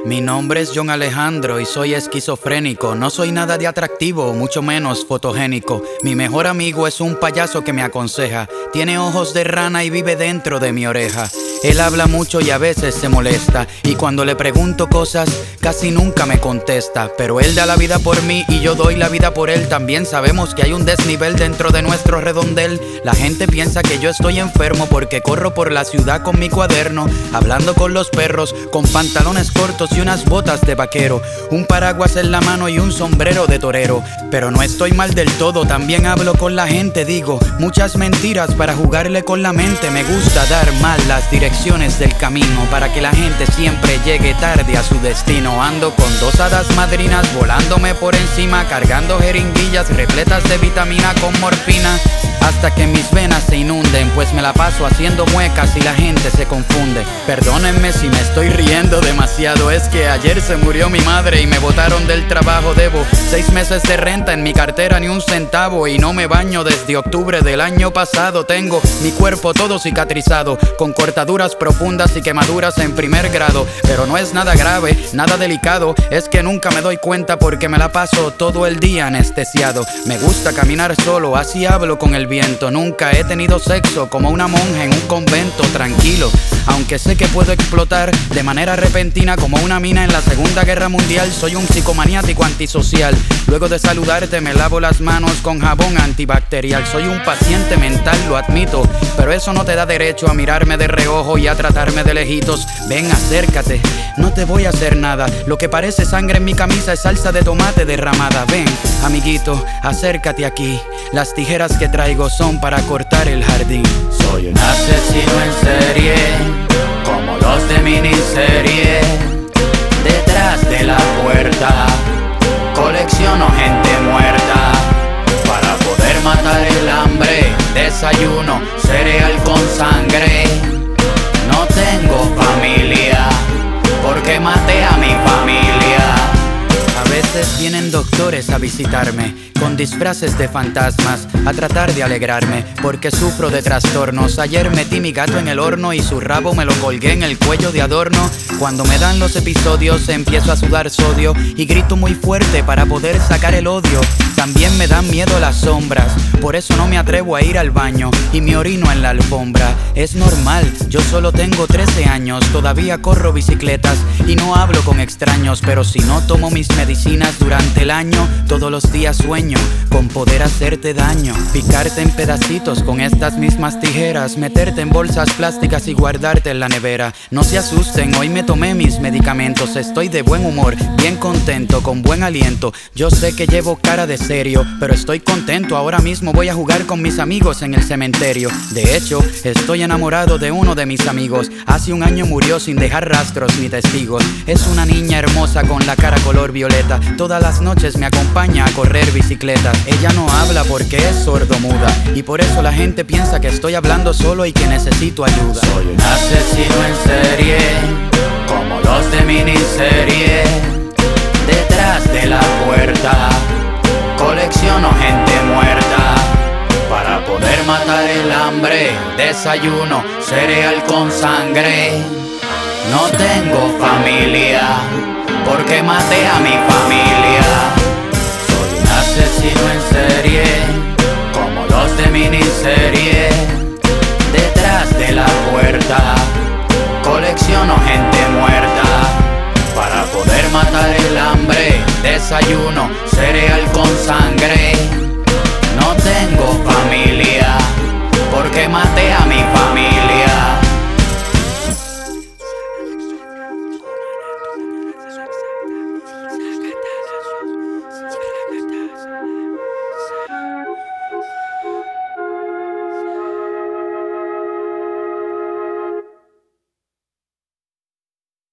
Mi nombre es John Alejandro y soy esquizofrénico. No soy nada de atractivo, mucho menos fotogénico. Mi mejor amigo es un payaso que me aconseja. Tiene ojos de rana y vive dentro de mi oreja. Él habla mucho y a veces se molesta, y cuando le pregunto cosas casi nunca me contesta. Pero él da la vida por mí y yo doy la vida por él. También sabemos que hay un desnivel dentro de nuestro redondel. La gente piensa que yo estoy enfermo porque corro por la ciudad con mi cuaderno, hablando con los perros, con pantalones cortos y unas botas de vaquero, un paraguas en la mano y un sombrero de torero. Pero no estoy mal del todo, también hablo con la gente, digo muchas mentiras para jugarle con la mente. Me gusta dar mal las direcciones del camino para que la gente siempre llegue tarde a su destino. Ando con dos hadas madrinas volándome por encima, cargando jeringuillas repletas de vitamina con morfina, hasta que mis venas se inunden, pues me la paso haciendo muecas y la gente se confunde. Perdónenme si me estoy riendo demasiado, es que ayer se murió mi madre y me botaron del trabajo. Debo 6 meses de renta, en mi cartera ni un centavo, y no me baño desde octubre del año pasado. Tengo mi cuerpo todo cicatrizado, con cortaduras profundas y quemaduras en primer grado. Pero no es nada grave, nada delicado, es que nunca me doy cuenta porque me la paso todo el día anestesiado. Me gusta caminar solo, así hablo con el viento. Nunca he tenido sexo como una monja en un convento, tranquilo, aunque sé que puedo explotar de manera repentina como una mina en la Segunda Guerra Mundial. Soy un psicomaniático antisocial. Luego de saludarte me lavo las manos con jabón antibacterial. Soy un paciente mental, lo admito, pero eso no te da derecho a mirarme de reojo y a tratarme de lejitos. Ven, acércate, no te voy a hacer nada. Lo que parece sangre en mi camisa es salsa de tomate derramada. Ven, amiguito, acércate aquí. Las tijeras que traigo son para cortar el jardín. Soy un asesino en serie, como los de miniserie. Detrás de la puerta colecciono gente muerta para poder matar el hambre. Desayuno cereal con sangre. No tengo familia porque maté a mi familia. A veces vienen doctores a visitarme con disfraces de fantasmas a tratar de alegrarme porque sufro de trastornos. Ayer metí mi gato en el horno y su rabo me lo colgué en el cuello de adorno. Cuando me dan los episodios empiezo a sudar sodio y grito muy fuerte para poder sacar el odio. También me dan miedo las sombras, por eso no me atrevo a ir al baño y me orino en la alfombra. Es normal, yo solo tengo 13 años, todavía corro bicicletas y no hablo con extraños. Pero si no tomo mis medicinas durante el año, todos los días sueño con poder hacerte daño, picarte en pedacitos con estas mismas tijeras, meterte en bolsas plásticas y guardarte en la nevera. No se asusten, hoy me tomé mis medicamentos, estoy de buen humor, bien contento, con buen aliento. Yo sé que llevo cara de serio, pero estoy contento. Ahora mismo voy a jugar con mis amigos en el cementerio. De hecho, estoy enamorado de uno de mis amigos. Hace un año murió sin dejar rastros ni testigos. Es una niña hermosa con la cara color violeta. Todas las noches me acompaña a correr bicicleta. Ella no habla porque es sordomuda y por eso la gente piensa que estoy hablando solo y que necesito ayuda. Soy un asesino en serie, como los de miniserie. Detrás de la puerta colecciono gente muerta para poder matar el hambre. Desayuno cereal con sangre. No tengo familia porque maté a mi familia. Soy un asesino en serie, como los de miniserie. Detrás de la puerta colecciono gente muerta para poder matar el hambre. Desayuno cereal con sangre.